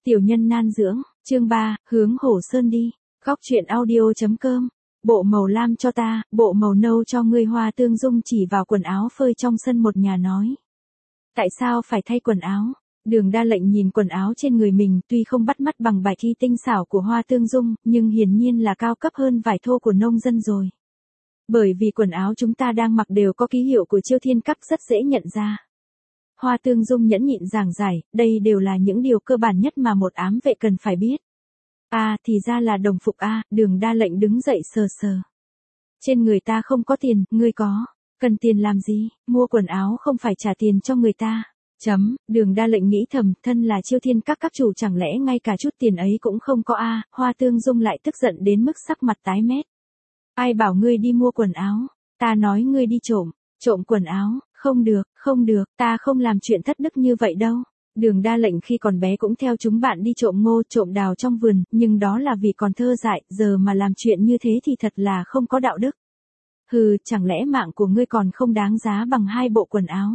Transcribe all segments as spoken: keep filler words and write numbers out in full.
Tiểu nhân nan dưỡng, chương ba, hướng Hổ Sơn đi. Góc truyện audio.com. Bộ màu lam cho ta, bộ màu nâu cho ngươi. Hoa Tương Dung chỉ vào quần áo phơi trong sân một nhà nói. Tại sao phải thay quần áo? Đường Đa Lệnh nhìn quần áo trên người mình, tuy không bắt mắt bằng bài thi tinh xảo của Hoa Tương Dung, nhưng hiển nhiên là cao cấp hơn vải thô của nông dân rồi. Bởi vì quần áo chúng ta đang mặc đều có ký hiệu của Chiêu Thiên Các, rất dễ nhận ra. Hoa Tương Dung nhẫn nhịn giảng giải, đây đều là những điều cơ bản nhất mà một ám vệ cần phải biết. À, thì ra là đồng phục a. À, Đường Đa Lệnh đứng dậy sờ sờ. Trên người ta không có tiền, ngươi có. Cần tiền làm gì? Mua quần áo không phải trả tiền cho người ta. Chấm, Đường Đa Lệnh nghĩ thầm, thân là Chiêu Thiên Các các chủ chẳng lẽ ngay cả chút tiền ấy cũng không có a? À, Hoa Tương Dung lại tức giận đến mức sắc mặt tái mét. Ai bảo ngươi đi mua quần áo? Ta nói ngươi đi trộm, trộm quần áo, không được, không được, ta không làm chuyện thất đức như vậy đâu. Đường Đa Lệnh khi còn bé cũng theo chúng bạn đi trộm ngô, trộm đào trong vườn, nhưng đó là vì còn thơ dại, giờ mà làm chuyện như thế thì thật là không có đạo đức. Hừ, chẳng lẽ mạng của ngươi còn không đáng giá bằng hai bộ quần áo?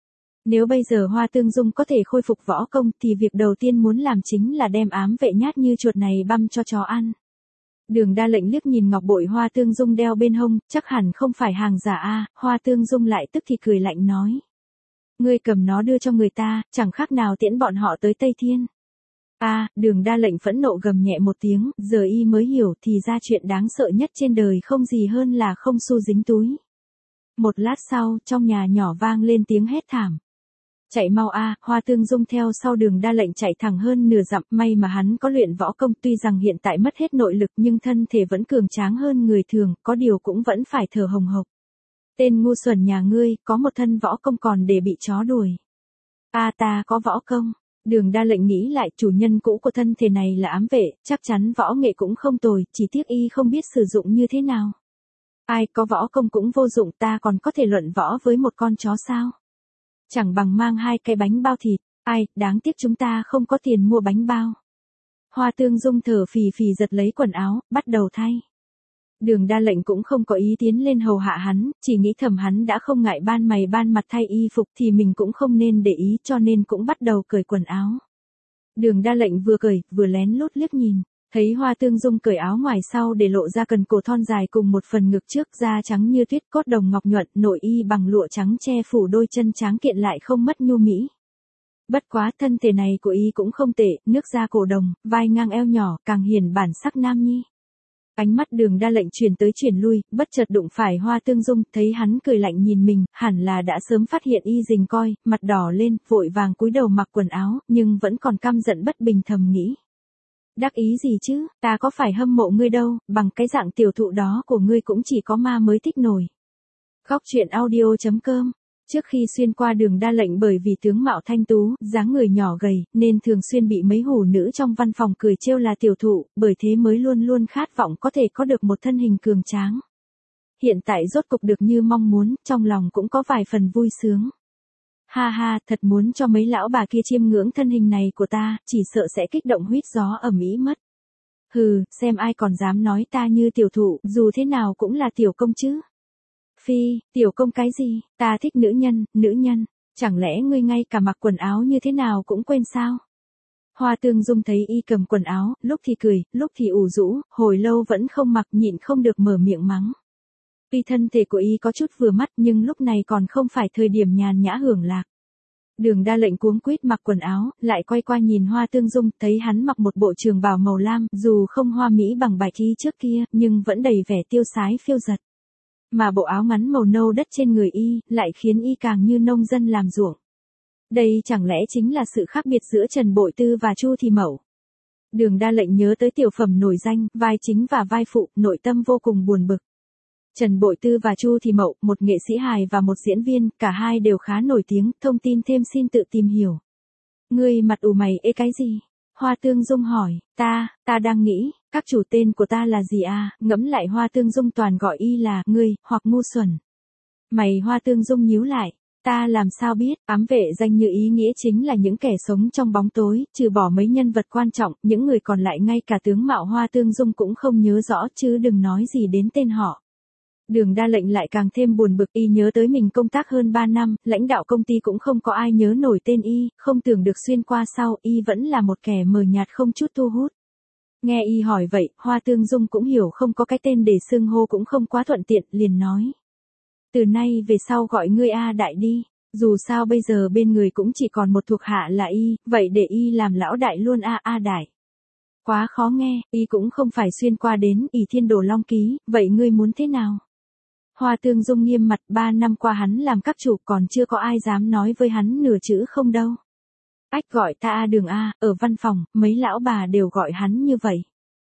Nếu bây giờ Hoa Tương Dung có thể khôi phục võ công thì việc đầu tiên muốn làm chính là đem ám vệ nhát như chuột này băm cho chó ăn. Đường Đa Lệnh liếc nhìn ngọc bội Hoa Tương Dung đeo bên hông, chắc hẳn không phải hàng giả a. À, Hoa Tương Dung lại tức thì cười lạnh nói. Ngươi cầm nó đưa cho người ta, chẳng khác nào tiễn bọn họ tới Tây Thiên. A, à, Đường Đa Lệnh phẫn nộ gầm nhẹ một tiếng, giờ y mới hiểu thì ra chuyện đáng sợ nhất trên đời không gì hơn là không xu dính túi. Một lát sau, trong nhà nhỏ vang lên tiếng hét thảm. Chạy mau a. À, Hoa Tương Dung theo sau Đường Đa Lệnh chạy thẳng hơn nửa dặm, may mà hắn có luyện võ công, tuy rằng hiện tại mất hết nội lực nhưng thân thể vẫn cường tráng hơn người thường, có điều cũng vẫn phải thở hồng hộc. Tên ngu xuẩn nhà ngươi, có một thân võ công còn để bị chó đuổi. A à, ta có võ công. Đường Đa Lệnh nghĩ lại, chủ nhân cũ của thân thể này là ám vệ, chắc chắn võ nghệ cũng không tồi, chỉ tiếc y không biết sử dụng như thế nào. Ai có võ công cũng vô dụng, ta còn có thể luận võ với một con chó sao? Chẳng bằng mang hai cái bánh bao thịt, ai, đáng tiếc chúng ta không có tiền mua bánh bao. Hoa Tương Dung thở phì phì giật lấy quần áo, bắt đầu thay. Đường Đa Lệnh cũng không có ý tiến lên hầu hạ hắn, chỉ nghĩ thầm hắn đã không ngại ban mày ban mặt thay y phục thì mình cũng không nên để ý, cho nên cũng bắt đầu cởi quần áo. Đường Đa Lệnh vừa cởi, vừa lén lút liếc nhìn, thấy Hoa Tương Dung cởi áo ngoài sau để lộ ra cần cổ thon dài cùng một phần ngực trước, da trắng như tuyết, cốt đồng ngọc nhuận, nội y bằng lụa trắng che phủ đôi chân tráng kiện lại không mất nhu mỹ. Bất quá thân thể này của y cũng không tệ, nước da cổ đồng, vai ngang eo nhỏ, càng hiển bản sắc nam nhi. Ánh mắt Đường Đa Lệnh chuyển tới chuyển lui, bất chợt đụng phải Hoa Tương Dung, thấy hắn cười lạnh nhìn mình, hẳn là đã sớm phát hiện y rình coi, mặt đỏ lên, vội vàng cúi đầu mặc quần áo, nhưng vẫn còn căm giận bất bình thầm nghĩ. Đắc ý gì chứ, ta có phải hâm mộ ngươi đâu, bằng cái dạng tiểu thụ đó của ngươi cũng chỉ có ma mới thích nổi. Góc truyện audio.com. Trước khi xuyên qua Đường Đa Lệnh bởi vì tướng mạo thanh tú, dáng người nhỏ gầy, nên thường xuyên bị mấy hủ nữ trong văn phòng cười trêu là tiểu thụ, bởi thế mới luôn luôn khát vọng có thể có được một thân hình cường tráng. Hiện tại rốt cục được như mong muốn, trong lòng cũng có vài phần vui sướng. Ha ha, thật muốn cho mấy lão bà kia chiêm ngưỡng thân hình này của ta, chỉ sợ sẽ kích động huýt gió ầm ĩ mất. Hừ, xem ai còn dám nói ta như tiểu thụ, dù thế nào cũng là tiểu công chứ. Phi, tiểu công cái gì, ta thích nữ nhân, nữ nhân, chẳng lẽ ngươi ngay cả mặc quần áo như thế nào cũng quên sao? Hoa Tương Dung thấy y cầm quần áo, lúc thì cười, lúc thì ủ rũ, hồi lâu vẫn không mặc, nhịn không được mở miệng mắng. Tuy thân thể của y có chút vừa mắt nhưng lúc này còn không phải thời điểm nhàn nhã hưởng lạc. Đường Đa Lệnh cuống quýt mặc quần áo, lại quay qua nhìn Hoa Tương Dung, thấy hắn mặc một bộ trường bào màu lam, dù không hoa mỹ bằng bài thi trước kia, nhưng vẫn đầy vẻ tiêu sái phiêu dật. Mà bộ áo ngắn màu nâu đất trên người y, lại khiến y càng như nông dân làm ruộng. Đây chẳng lẽ chính là sự khác biệt giữa Trần Bội Tư và Chu Thì Mậu. Đường Đa Lệnh nhớ tới tiểu phẩm nổi danh, vai chính và vai phụ, nội tâm vô cùng buồn bực. Trần Bội Tư và Chu Thì Mậu, một nghệ sĩ hài và một diễn viên, cả hai đều khá nổi tiếng, thông tin thêm xin tự tìm hiểu. Ngươi mặt ủ mày ê cái gì? Hoa Tương Dung hỏi, ta, ta đang nghĩ, các chủ tên của ta là gì à, ngẫm lại Hoa Tương Dung toàn gọi y là, ngươi, hoặc ngu xuẩn. Mày Hoa Tương Dung nhíu lại, ta làm sao biết, ám vệ danh như ý nghĩa chính là những kẻ sống trong bóng tối, trừ bỏ mấy nhân vật quan trọng, những người còn lại ngay cả tướng mạo Hoa Tương Dung cũng không nhớ rõ chứ đừng nói gì đến tên họ. Đường Đa Lệnh lại càng thêm buồn bực, y nhớ tới mình công tác hơn ba năm, lãnh đạo công ty cũng không có ai nhớ nổi tên y, không tưởng được xuyên qua sau, y vẫn là một kẻ mờ nhạt không chút thu hút. Nghe y hỏi vậy, Hoa Tương Dung cũng hiểu không có cái tên để xưng hô cũng không quá thuận tiện, liền nói. Từ nay về sau gọi ngươi A Đại đi, dù sao bây giờ bên người cũng chỉ còn một thuộc hạ là y, vậy để y làm lão đại luôn A A Đại. Quá khó nghe, y cũng không phải xuyên qua đến ỷ Thiên Đồ Long Ký, vậy ngươi muốn thế nào? Hoa Tương Dung nghiêm mặt, ba năm qua hắn làm các chủ còn chưa có ai dám nói với hắn nửa chữ không đâu. Ách gọi ta A Đường A, ở văn phòng, mấy lão bà đều gọi hắn như vậy.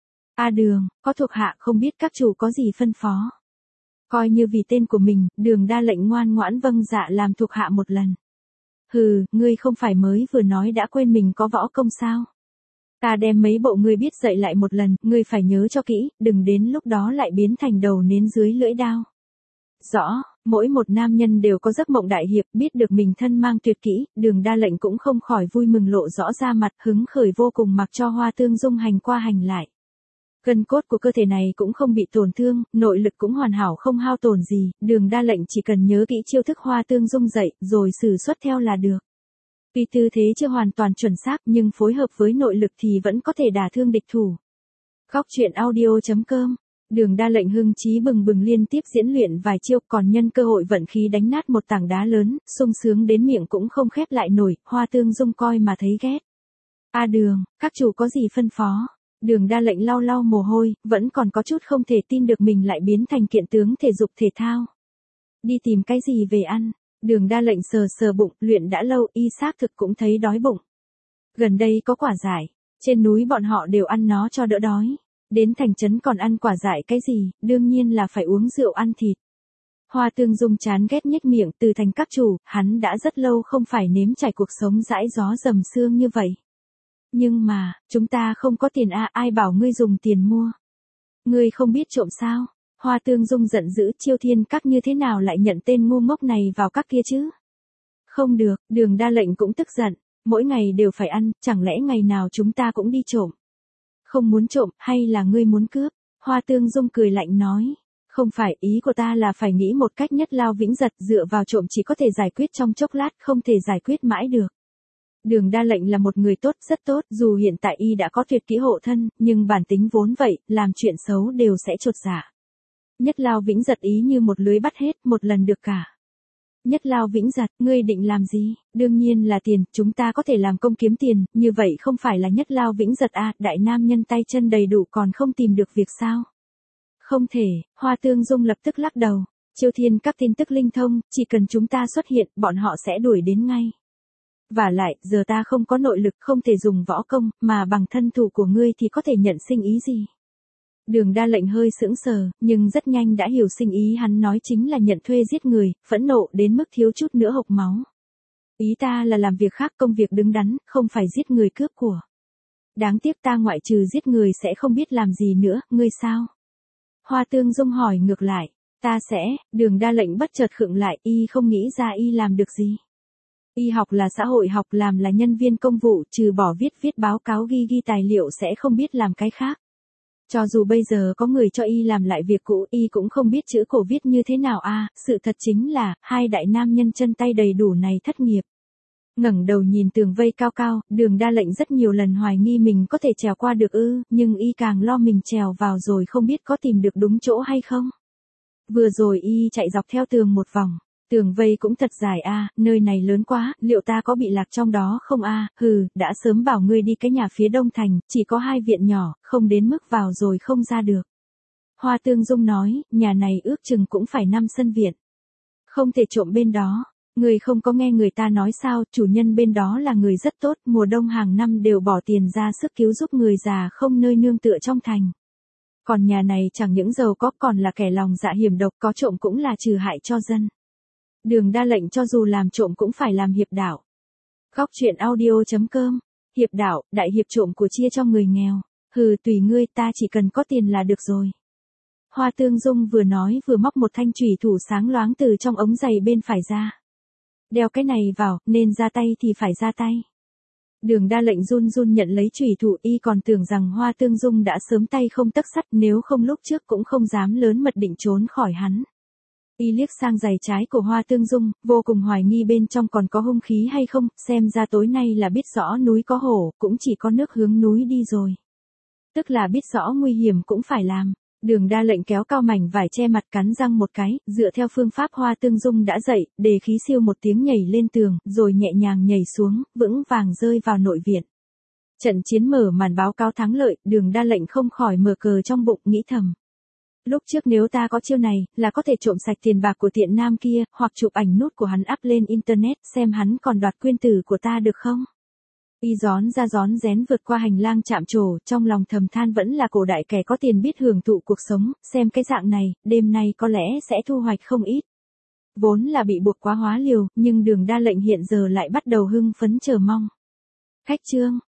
A Đường, có thuộc hạ không biết các chủ có gì phân phó. Coi như vì tên của mình, Đường Đa Lệnh ngoan ngoãn vâng dạ làm thuộc hạ một lần. Hừ, ngươi không phải mới vừa nói đã quên mình có võ công sao? Ta đem mấy bộ ngươi biết dạy lại một lần, ngươi phải nhớ cho kỹ, đừng đến lúc đó lại biến thành đầu nến dưới lưỡi đao. Rõ, mỗi một nam nhân đều có giấc mộng đại hiệp, biết được mình thân mang tuyệt kỹ, Đường Đa Lệnh cũng không khỏi vui mừng lộ rõ ra mặt, hứng khởi vô cùng mặc cho Hoa Tương Dung hành qua hành lại. Gân cốt của cơ thể này cũng không bị tổn thương, nội lực cũng hoàn hảo không hao tổn gì, Đường Đa Lệnh chỉ cần nhớ kỹ chiêu thức Hoa Tương Dung dạy, rồi sử xuất theo là được. Tuy tư thế chưa hoàn toàn chuẩn xác nhưng phối hợp với nội lực thì vẫn có thể đả thương địch thủ. Góc truyện audio chấm com. Đường Đa Lệnh hưng chí bừng bừng liên tiếp diễn luyện vài chiêu, còn nhân cơ hội vận khí đánh nát một tảng đá lớn, sung sướng đến miệng cũng không khép lại nổi, Hoa Tương Dung coi mà thấy ghét. A Đường, các chủ có gì phân phó? Đường Đa Lệnh lau lau mồ hôi, vẫn còn có chút không thể tin được mình lại biến thành kiện tướng thể dục thể thao. Đi tìm cái gì về ăn? Đường Đa Lệnh sờ sờ bụng, luyện đã lâu, y xác thực cũng thấy đói bụng. Gần đây có quả dại, trên núi bọn họ đều ăn nó cho đỡ đói. Đến thành trấn còn ăn quả dại cái gì, đương nhiên là phải uống rượu ăn thịt. Hoa Tương Dung chán ghét nhếch miệng, từ thành các chủ, hắn đã rất lâu không phải nếm trải cuộc sống dãi gió dầm sương như vậy. Nhưng mà, chúng ta không có tiền à, ai bảo ngươi dùng tiền mua. Ngươi không biết trộm sao? Hoa Tương Dung giận dữ, Chiêu Thiên Các như thế nào lại nhận tên ngu ngốc này vào các kia chứ? Không được, Đường Đa Lệnh cũng tức giận, mỗi ngày đều phải ăn, chẳng lẽ ngày nào chúng ta cũng đi trộm? Không muốn trộm, hay là ngươi muốn cướp? Hoa Tương Dung cười lạnh nói. Không phải, ý của ta là phải nghĩ một cách nhất lao vĩnh giật, dựa vào trộm chỉ có thể giải quyết trong chốc lát, không thể giải quyết mãi được. Đường Đa Lệnh là một người tốt, rất tốt, dù hiện tại y đã có tuyệt kỹ hộ thân, nhưng bản tính vốn vậy, làm chuyện xấu đều sẽ chột dạ. Nhất lao vĩnh giật ý như một lưới bắt hết, một lần được cả. Nhất lao vĩnh giật, ngươi định làm gì? Đương nhiên là tiền, chúng ta có thể làm công kiếm tiền, như vậy không phải là nhất lao vĩnh giật à, đại nam nhân tay chân đầy đủ còn không tìm được việc sao? Không thể, Hoa Tương Dung lập tức lắc đầu. Chiêu Thiên Các tin tức linh thông, chỉ cần chúng ta xuất hiện, bọn họ sẽ đuổi đến ngay. Và lại, giờ ta không có nội lực, không thể dùng võ công, mà bằng thân thủ của ngươi thì có thể nhận sinh ý gì? Đường Đa Lệnh hơi sững sờ, nhưng rất nhanh đã hiểu sinh ý hắn nói chính là nhận thuê giết người, phẫn nộ đến mức thiếu chút nữa hộc máu. Ý ta là làm việc khác, công việc đứng đắn, không phải giết người cướp của. Đáng tiếc ta ngoại trừ giết người sẽ không biết làm gì nữa, ngươi sao? Hoa Tương Dung hỏi ngược lại, ta sẽ, Đường Đa Lệnh bất chợt khựng lại, y không nghĩ ra y làm được gì. Y học là xã hội học, làm là nhân viên công vụ, trừ bỏ viết viết báo cáo ghi ghi tài liệu sẽ không biết làm cái khác. Cho dù bây giờ có người cho y làm lại việc cũ, y cũng không biết chữ cổ viết như thế nào a. À, sự thật chính là, hai đại nam nhân chân tay đầy đủ này thất nghiệp. Ngẩng đầu nhìn tường vây cao cao, Đường Đa Lệnh rất nhiều lần hoài nghi mình có thể trèo qua được ư, nhưng y càng lo mình trèo vào rồi không biết có tìm được đúng chỗ hay không. Vừa rồi y chạy dọc theo tường một vòng. Tường vây cũng thật dài a, à, nơi này lớn quá, liệu ta có bị lạc trong đó không a? À? Hừ, đã sớm bảo ngươi đi cái nhà phía đông thành, chỉ có hai viện nhỏ, không đến mức vào rồi không ra được. Hoa Tương Dung nói, nhà này ước chừng cũng phải năm sân viện. Không thể trộm bên đó. Người không có nghe người ta nói sao, chủ nhân bên đó là người rất tốt, mùa đông hàng năm đều bỏ tiền ra sức cứu giúp người già không nơi nương tựa trong thành. Còn nhà này chẳng những giàu có còn là kẻ lòng dạ hiểm độc, có trộm cũng là trừ hại cho dân. Đường Đa Lệnh cho dù làm trộm cũng phải làm hiệp đạo. Góc truyện audio chấm com. Hiệp đạo, đại hiệp trộm của chia cho người nghèo. Hừ, tùy ngươi, ta chỉ cần có tiền là được rồi. Hoa Tương Dung vừa nói vừa móc một thanh chùy thủ sáng loáng từ trong ống giày bên phải ra. Đeo cái này vào, nên ra tay thì phải ra tay. Đường Đa Lệnh run run nhận lấy chùy thủ, y còn tưởng rằng Hoa Tương Dung đã sớm tay không tấc sắt, nếu không lúc trước cũng không dám lớn mật định trốn khỏi hắn. Y liếc sang giày trái của Hoa Tương Dung, vô cùng hoài nghi bên trong còn có hung khí hay không, xem ra tối nay là biết rõ núi có hổ, cũng chỉ có nước hướng núi đi rồi. Tức là biết rõ nguy hiểm cũng phải làm. Đường Đa lệnh kéo cao mảnh vải che mặt cắn răng một cái, dựa theo phương pháp Hoa Tương Dung đã dạy, đề khí siêu một tiếng nhảy lên tường, rồi nhẹ nhàng nhảy xuống, vững vàng rơi vào nội viện. Trận chiến mở màn báo cáo thắng lợi, Đường Đa lệnh không khỏi mở cờ trong bụng nghĩ thầm. Lúc trước nếu ta có chiêu này, là có thể trộm sạch tiền bạc của tiện nam kia, hoặc chụp ảnh nút của hắn up lên internet, xem hắn còn đoạt quyên tử của ta được không? Y gión ra gión rén vượt qua hành lang chạm trổ, trong lòng thầm than vẫn là cổ đại kẻ có tiền biết hưởng thụ cuộc sống, xem cái dạng này, đêm nay có lẽ sẽ thu hoạch không ít. Vốn là bị buộc quá hóa liều, nhưng Đường Đa lệnh hiện giờ lại bắt đầu hưng phấn chờ mong. Khách trương,